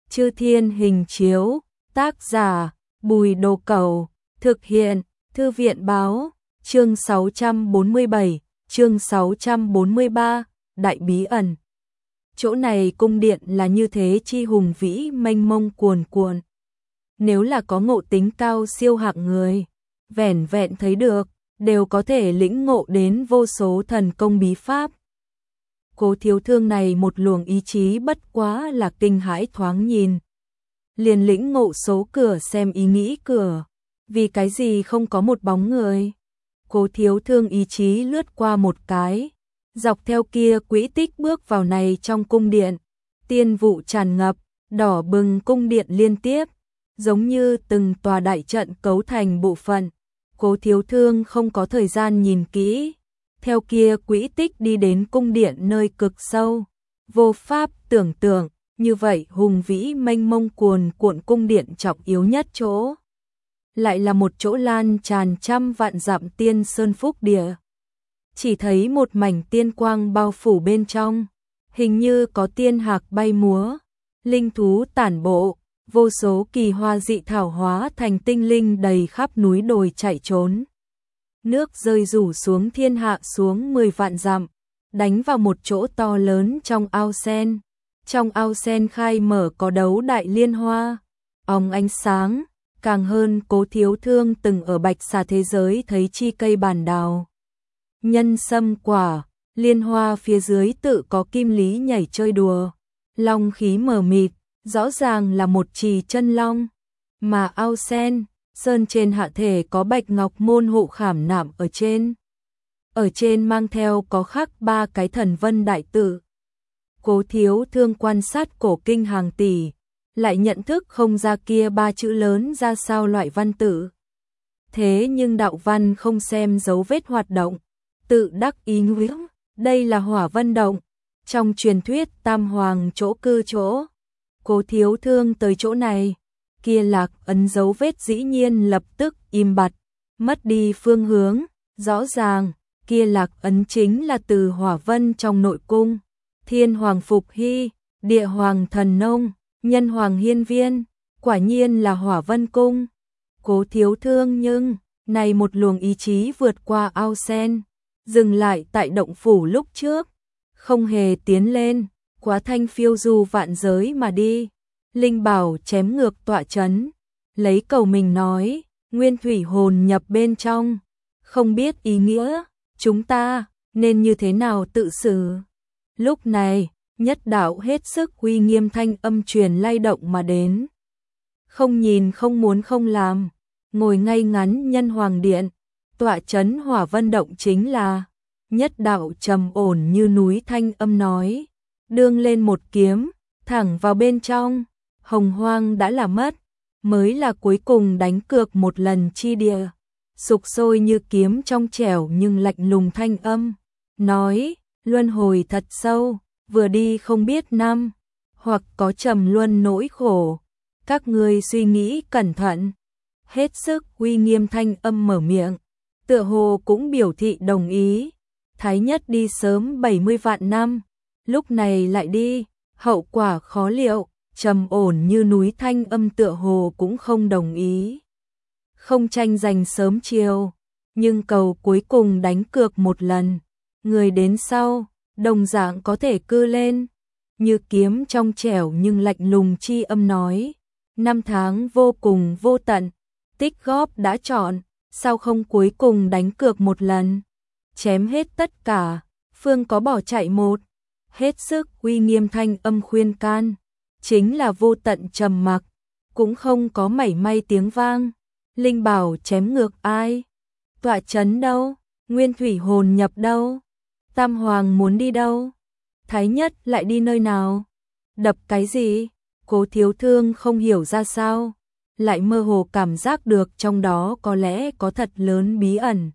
Chư Thiên Hình Chiếu, tác giả Bùi Đồ Cẩu, thực hiện Thư viện Báo, chương 647, chương 643, Đại Bí Ẩn. Chỗ này cung điện là như thế chi hùng vĩ mênh mông cuồn cuộn. Nếu là có ngộ tính cao siêu hạng người, vẻn vẹn thấy được, đều có thể lĩnh ngộ đến vô số thần công bí pháp. Cố Thiếu Thương này một luồng ý chí bất quá là kinh hãi thoáng nhìn. Liền lĩnh ngộ số cửa xem ý nghĩ cửa, vì cái gì không có một bóng người. Cố Thiếu Thương ý chí lướt qua một cái, dọc theo kia quỹ tích bước vào này trong cung điện. Tiên vụ tràn ngập, đỏ bừng cung điện liên tiếp, giống như từng tòa đại trận cấu thành bộ phận. Cố Thiếu Thương không có thời gian nhìn kỹ, theo kia quỹ tích đi đến cung điện nơi cực sâu, vô pháp tưởng tượng, như vậy hùng vĩ mênh mông cuồn cuộn cung điện trọng yếu nhất chỗ. Lại là một chỗ lan tràn trăm vạn dặm tiên sơn phúc địa. Chỉ thấy một mảnh tiên quang bao phủ bên trong, hình như có tiên hạc bay múa, linh thú tản bộ, vô số kỳ hoa dị thảo hóa thành tinh linh đầy khắp núi đồi chạy trốn. Nước rơi rủ xuống thiên hạ xuống 10 vạn dặm, đánh vào một chỗ to lớn trong ao sen. Trong ao sen khai mở có đấu đại liên hoa, óng ánh sáng, càng hơn Cố Thiếu Thương từng ở Bạch Xà thế giới thấy chi cây bản đào. Nhân sâm quả, liên hoa phía dưới tự có kim lý nhảy chơi đùa, long khí mờ mịt, rõ ràng là một trì chân long. Mà ao sen, sơn trên hạ thể có bạch ngọc môn hộ khảm nạm ở trên. Ở trên mang theo có khắc 3 cái thần vân đại tự. Cố Thiếu Thương quan sát cổ kinh hàng tỷ, lại nhận thức không ra kia 3 chữ lớn ra sao loại văn tự. Thế nhưng đạo văn không xem dấu vết hoạt động, tự đắc ý nguyện, đây là Hỏa Vân Động, trong truyền thuyết Tam Hoàng chỗ cư chỗ. Cố Thiếu Thương tới chỗ này, kia lạc ấn dấu vết dĩ nhiên lập tức im bặt, mất đi phương hướng, rõ ràng, kia lạc ấn chính là từ Hỏa Vân trong nội cung. Thiên Hoàng Phục Hy, Địa Hoàng Thần Nông, Nhân Hoàng Hiên Viên, quả nhiên là Hỏa Vân Cung. Cố Thiếu Thương nhưng, này một luồng ý chí vượt qua ao sen, dừng lại tại động phủ lúc trước, không hề tiến lên, quá thanh phiêu du vạn giới mà đi. Linh bảo chém ngược tọa chấn, lấy cầu mình nói, nguyên thủy hồn nhập bên trong, không biết ý nghĩa, chúng ta nên như thế nào tự xử. Lúc này, nhất đạo hết sức uy nghiêm thanh âm truyền lay động mà đến. Không nhìn không muốn không làm, ngồi ngay ngắn Nhân Hoàng Điện, tọa chấn Hỏa Vân Động chính là. Nhất đạo trầm ổn như núi thanh âm nói, đương lên một kiếm, thẳng vào bên trong, hồng hoang đã là mất, mới là cuối cùng đánh cược một lần chi địa. Sục sôi như kiếm trong trẻo nhưng lạnh lùng thanh âm, nói, luân hồi thật sâu, vừa đi không biết năm, hoặc có trầm luân nỗi khổ, các ngươi suy nghĩ cẩn thận. Hết sức uy nghiêm thanh âm mở miệng, tựa hồ cũng biểu thị đồng ý. Thái nhất đi sớm 70 vạn năm, lúc này lại đi, hậu quả khó liệu, trầm ổn như núi thanh âm tựa hồ cũng không đồng ý. Không tranh giành sớm chiều, nhưng cầu cuối cùng đánh cược một lần, người đến sau, đồng dạng có thể cư lên. Như kiếm trong trẻo nhưng lạnh lùng chi âm nói, năm tháng vô cùng vô tận, tích góp đã chọn, sao không cuối cùng đánh cược một lần. Chém hết tất cả, phương có bỏ chạy một. Hết sức uy nghiêm thanh âm khuyên can, chính là vô tận trầm mặc, cũng không có mảy may tiếng vang. Linh bảo chém ngược ai? Tọa chấn đâu? Nguyên thủy hồn nhập đâu? Tam Hoàng muốn đi đâu? Thái nhất lại đi nơi nào? Đập cái gì? Cố Thiếu Thương không hiểu ra sao, lại mơ hồ cảm giác được trong đó có lẽ có thật lớn bí ẩn.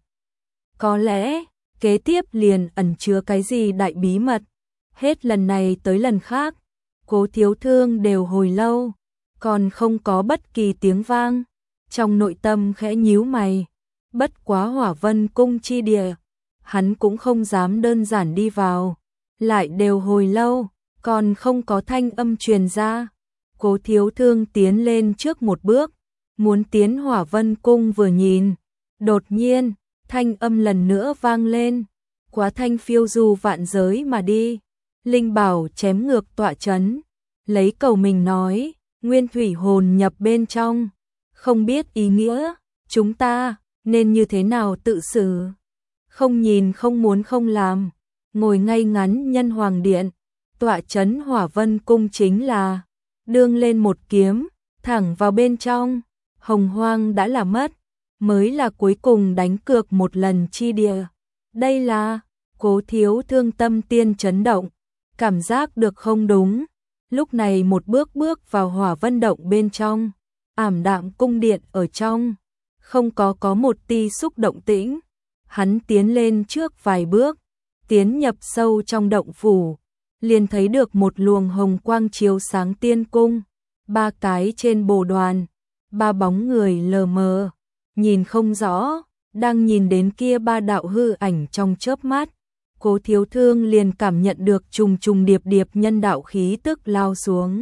Có lẽ kế tiếp liền ẩn chứa cái gì đại bí mật. Hết lần này tới lần khác, Cố Thiếu Thương đều hồi lâu, còn không có bất kỳ tiếng vang. Trong nội tâm khẽ nhíu mày, bất quá Hỏa Vân Cung chi địa, hắn cũng không dám đơn giản đi vào. Lại đều hồi lâu, còn không có thanh âm truyền ra. Cố Thiếu Thương tiến lên trước một bước, muốn tiến Hỏa Vân Cung vừa nhìn. Đột nhiên, thanh âm lần nữa vang lên, quá thanh phiêu du vạn giới mà đi. Linh bảo chém ngược tọa chấn, lấy cầu mình nói, nguyên thủy hồn nhập bên trong, không biết ý nghĩa, chúng ta nên như thế nào tự xử. Không nhìn không muốn không làm, ngồi ngay ngắn nhân hoàng điện, tọa chấn Hỏa Vân Cung chính là đương lên một kiếm, thẳng vào bên trong. Hồng hoang đã là mất, mới là cuối cùng đánh cược một lần chi địa. Đây là, Cố Thiếu Thương tâm tiên chấn động, cảm giác được không đúng. Lúc này một bước bước vào Hỏa Vân Động bên trong, ảm đạm cung điện ở trong, không có một ti xúc động tĩnh. Hắn tiến lên trước vài bước, tiến nhập sâu trong động phủ, liền thấy được một luồng hồng quang chiếu sáng tiên cung, ba cái trên bồ đoàn, ba bóng người lờ mờ, nhìn không rõ, đang nhìn đến kia ba đạo hư ảnh trong chớp mắt. Cố Thiếu Thương liền cảm nhận được trùng trùng điệp điệp nhân đạo khí tức lao xuống,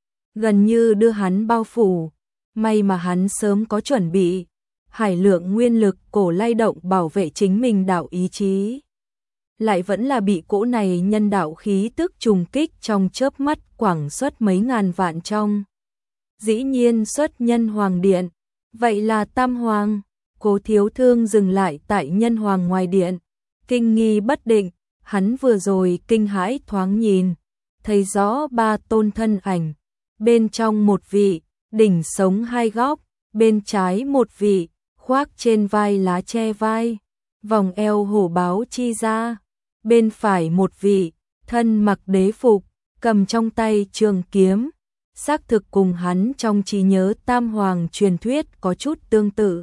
gần như đưa hắn bao phủ. May mà hắn sớm có chuẩn bị, hải lượng nguyên lực cổ lay động bảo vệ chính mình đạo ý chí, lại vẫn là bị cỗ này nhân đạo khí tức trùng kích trong chớp mắt quẳng xuất mấy ngàn vạn trong. Dĩ nhiên xuất nhân hoàng điện, vậy là Tam Hoàng. Cố Thiếu Thương dừng lại tại nhân hoàng ngoài điện, kinh nghi bất định. Hắn vừa rồi kinh hãi thoáng nhìn, thấy rõ ba tôn thân ảnh, bên trong một vị, đỉnh sống hai góc, bên trái một vị, khoác trên vai lá che vai, vòng eo hổ báo chi ra, bên phải một vị, thân mặc đế phục, cầm trong tay trường kiếm, xác thực cùng hắn trong trí nhớ Tam Hoàng truyền thuyết có chút tương tự.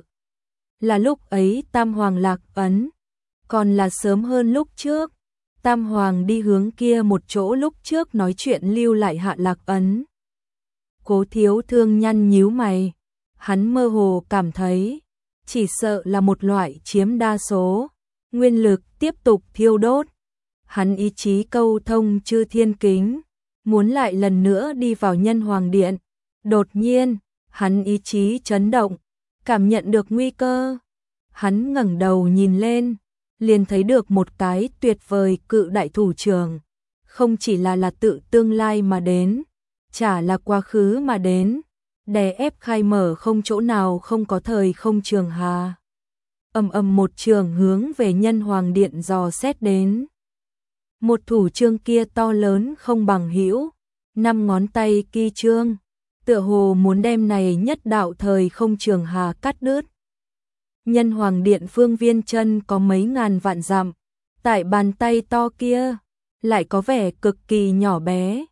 Là lúc ấy Tam Hoàng lạc ấn, còn là sớm hơn lúc trước. Tam Hoàng đi hướng kia một chỗ lúc trước nói chuyện lưu lại hạ lạc ấn. Cố Thiếu Thương nhăn nhíu mày, hắn mơ hồ cảm thấy, chỉ sợ là một loại chiếm đa số, nguyên lực tiếp tục thiêu đốt. Hắn ý chí câu thông chư thiên kính, muốn lại lần nữa đi vào nhân hoàng điện. Đột nhiên, hắn ý chí chấn động, cảm nhận được nguy cơ. Hắn ngẩng đầu nhìn lên, liền thấy được một cái tuyệt vời cự đại thủ trưởng, không chỉ là tự tương lai mà đến, chả là quá khứ mà đến, đè ép khai mở không chỗ nào không có thời không trường hà. Một trường hướng về nhân hoàng điện dò xét đến. Một thủ chương kia to lớn không bằng hữu, 5 ngón tay kỳ chương, tựa hồ muốn đem này nhất đạo thời không trường hà cắt đứt. Nhân hoàng điện phương viên chân có mấy ngàn vạn dặm, tại bàn tay to kia, lại có vẻ cực kỳ nhỏ bé.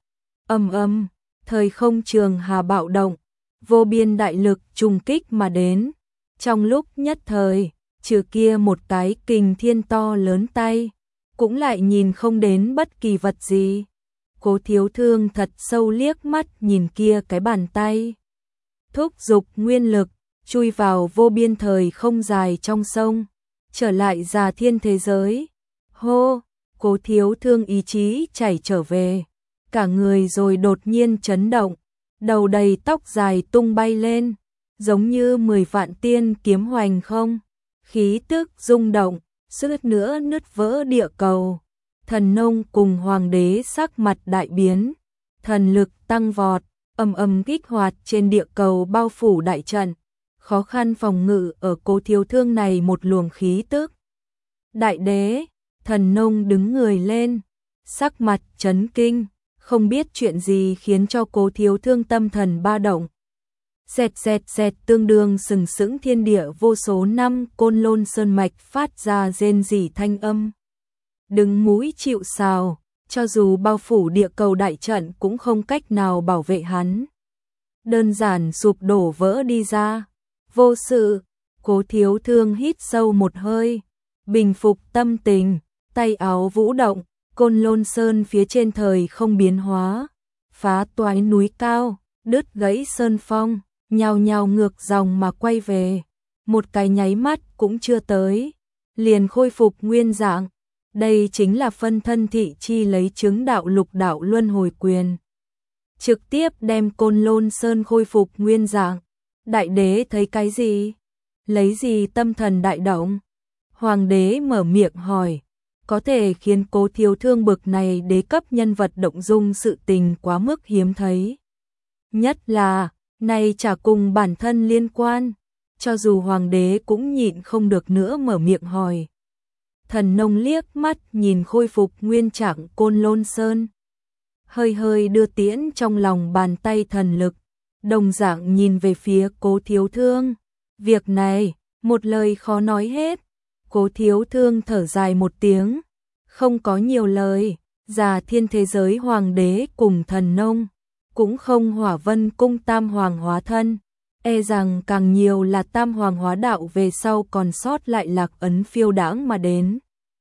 Thời không trường hà bạo động, vô biên đại lực trùng kích mà đến. Trong lúc nhất thời, trừ kia một cái kình thiên to lớn tay, cũng lại nhìn không đến bất kỳ vật gì. Cố Thiếu Thương thật sâu liếc mắt nhìn kia cái bàn tay, thúc giục nguyên lực, chui vào vô biên thời không dài trong sông, trở lại già thiên thế giới. Hô, Cố Thiếu Thương ý chí chảy trở về, cả người rồi đột nhiên chấn động, đầu đầy tóc dài tung bay lên, giống như 10 vạn tiên kiếm hoành không, khí tức rung động, suýt nữa nứt vỡ địa cầu. Thần nông cùng hoàng đế sắc mặt đại biến, thần lực tăng vọt, kích hoạt trên địa cầu bao phủ đại trận, khó khăn phòng ngự ở Cố Thiếu Thương này một luồng khí tức. Đại đế, thần nông đứng người lên, sắc mặt chấn kinh, không biết chuyện gì khiến cho Cố Thiếu Thương tâm thần ba động. Xẹt tương đương sừng sững thiên địa vô số năm côn lôn sơn mạch phát ra rên rỉ thanh âm. Đứng mũi chịu sào, cho dù bao phủ địa cầu đại trận cũng không cách nào bảo vệ hắn. Đơn giản sụp đổ vỡ đi ra. Vô sự, Cố Thiếu Thương hít sâu một hơi, bình phục tâm tình, tay áo vũ động, côn lôn sơn phía trên thời không biến hóa, phá toái núi cao, đứt gãy sơn phong, nhào nhào ngược dòng mà quay về. Một cái nháy mắt cũng chưa tới, liền khôi phục nguyên dạng. Đây chính là phân thân thị chi lấy chứng đạo lục đạo luân hồi quyền. trực tiếp đem Côn Lôn Sơn khôi phục nguyên dạng. Đại đế thấy cái gì? Lấy gì tâm thần đại động? Hoàng đế mở miệng hỏi, có thể khiến Cố Thiếu Thương bực này đế cấp nhân vật động dung sự tình quá mức hiếm thấy. Nhất là, này chả cùng bản thân liên quan, cho dù hoàng đế cũng nhịn không được nữa mở miệng hỏi. Thần Nông liếc mắt nhìn khôi phục nguyên trạng Côn Lôn Sơn. Hơi hơi đưa tiễn trong lòng bàn tay thần lực, đồng dạng nhìn về phía Cố Thiếu Thương. Việc này, một lời khó nói hết. Cố Thiếu Thương thở dài một tiếng, không có nhiều lời, già thiên thế giới hoàng đế cùng thần nông, cũng không Hỏa Vân cung tam hoàng hóa thân, e rằng càng nhiều là tam hoàng hóa đạo về sau còn sót lại lạc ấn phiêu đãng mà đến.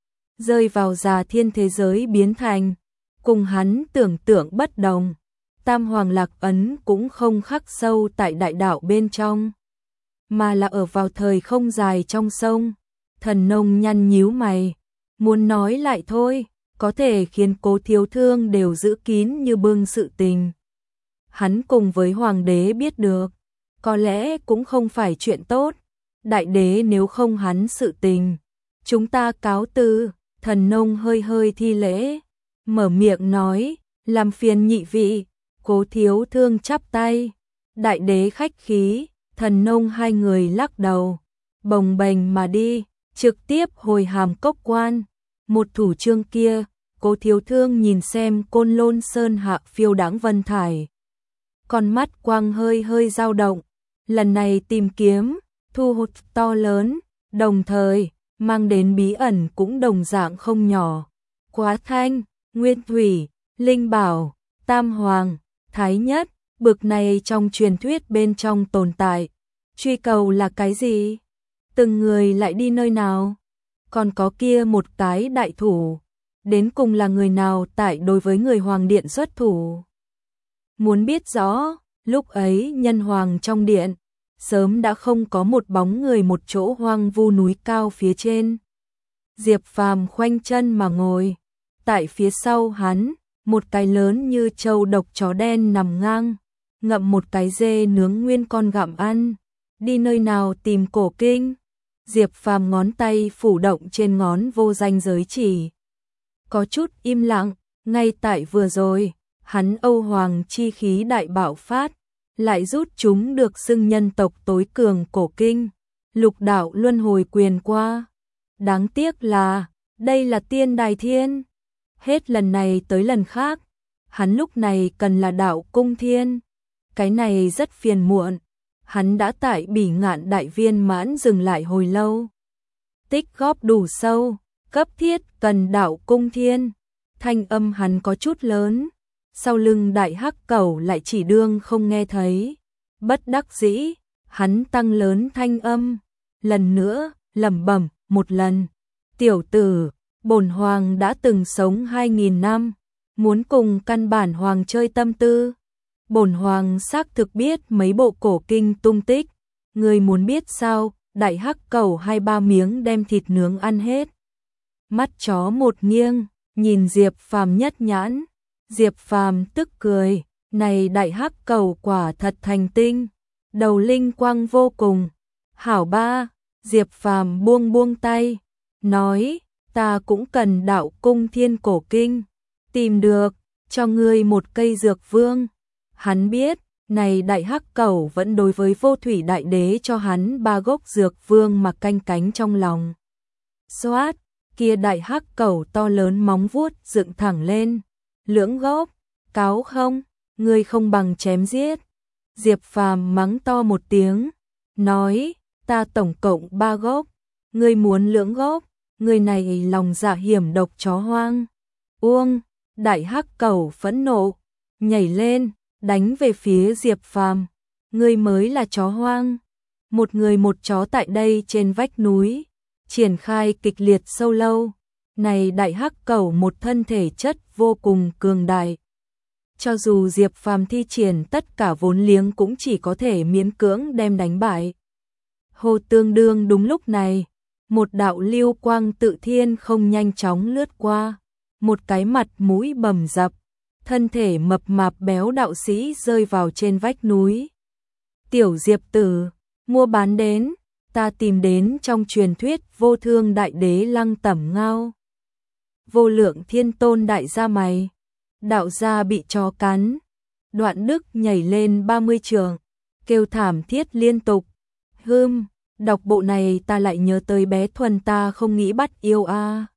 Rơi vào già thiên thế giới biến thành, cùng hắn tưởng tượng bất đồng, tam hoàng lạc ấn cũng không khắc sâu tại đại đạo bên trong, mà là ở vào thời không dài trong sông. Thần nông nhăn nhíu mày, muốn nói lại thôi, có thể khiến Cố Thiếu Thương đều giữ kín như bưng sự tình. Hắn cùng với hoàng đế biết được, có lẽ cũng không phải chuyện tốt. Đại đế nếu không hắn sự tình, chúng ta cáo từ. Thần nông hơi hơi thi lễ, mở miệng nói, làm phiền nhị vị. Cố Thiếu Thương chắp tay, đại đế khách khí. Thần nông hai người lắc đầu, bồng bềnh mà đi, trực tiếp hồi Hàm Cốc quan. Một thủ chương kia, Cố Thiếu Thương nhìn xem Côn Lôn Sơn hạ phiêu đãng vân thải, con mắt quang hơi hơi dao động. Lần này tìm kiếm, thu hút to lớn, đồng thời mang đến bí ẩn cũng đồng dạng không nhỏ. Quá Thanh, Nguyên Thủy, Linh Bảo, Tam Hoàng, Thái Nhất, bực này trong truyền thuyết bên trong tồn tại. Truy cầu là cái gì? Từng người lại đi nơi nào? Còn có kia một cái đại thủ, đến cùng là người nào tại đối với người hoàng điện xuất thủ? Muốn biết rõ, lúc ấy nhân hoàng trong điện, sớm đã không có một bóng người một chỗ hoang vu núi cao phía trên. Diệp Phàm khoanh chân mà ngồi, tại phía sau hắn, một cái lớn như trâu độc chó đen nằm ngang, ngậm một cái dê nướng nguyên con gặm ăn. Đi nơi nào tìm cổ kinh? Diệp Phàm ngón tay phủ động trên ngón vô danh giới chỉ. Có chút im lặng, ngay tại vừa rồi, hắn Âu Hoàng chi khí đại bạo phát, lại rút chúng được xưng nhân tộc tối cường cổ kinh, lục đạo luân hồi quyền qua. Đáng tiếc là, đây là tiên đài thiên. Hết lần này tới lần khác, hắn lúc này cần là đạo cung thiên. Cái này rất phiền muộn. Hắn đã tại Bỉ Ngạn đại viên mãn dừng lại hồi lâu. Tích góp đủ sâu, cấp thiết cần đạo cung thiên. Thanh âm hắn có chút lớn, sau lưng đại hắc cẩu lại chỉ đương không nghe thấy. Bất đắc dĩ, hắn tăng lớn thanh âm, lần nữa, lẩm bẩm một lần. Tiểu tử, bổn hoàng đã từng sống 2000 năm, muốn cùng căn bản hoàng chơi tâm tư. Bổn hoàng xác thực biết mấy bộ cổ kinh tung tích, người muốn biết sao? Đại hắc cẩu 2-3 miếng đem thịt nướng ăn hết. Mắt chó một nghiêng, nhìn Diệp Phàm nhất nhãn. Diệp Phàm tức cười, này đại hắc cẩu quả thật thành tinh, đầu linh quang vô cùng. Hảo ba, Diệp Phàm buông tay, nói, ta cũng cần đạo cung thiên cổ kinh, tìm được, cho ngươi một cây dược vương. Hắn biết, này đại hắc cẩu vẫn đối với vô thủy đại đế cho hắn 3 gốc dược vương mà canh cánh trong lòng. Xoát, kia đại hắc cẩu to lớn móng vuốt dựng thẳng lên. Lưỡng gốc, cáo không, ngươi không bằng chém giết. Diệp Phàm mắng to một tiếng, nói, ta tổng cộng 3 gốc, ngươi muốn lưỡng gốc, ngươi này lòng dạ hiểm độc chó hoang. Uông, đại hắc cẩu phẫn nộ, nhảy lên, đánh về phía Diệp Phàm. Ngươi mới là chó hoang. Một người một chó tại đây trên vách núi, triển khai kịch liệt sâu lâu. Này đại hắc cẩu một thân thể chất vô cùng cường đại. Cho dù Diệp Phàm thi triển tất cả vốn liếng cũng chỉ có thể miễn cưỡng đem đánh bại. Hồ tương đương đúng lúc này, một đạo lưu quang tự thiên không nhanh chóng lướt qua, một cái mặt mũi bầm dập, thân thể mập mạp béo đạo sĩ rơi vào trên vách núi. Tiểu Diệp Tử, mua bán đến, ta tìm đến trong truyền thuyết vô thương đại đế Lăng Tẩm Ngao. Vô lượng thiên tôn đại gia mày, đạo gia bị chó cắn. Đoạn Đức nhảy lên 30 trường, kêu thảm thiết liên tục. Đọc bộ này ta lại nhớ tới bé Thuần ta không nghĩ bắt yêu a.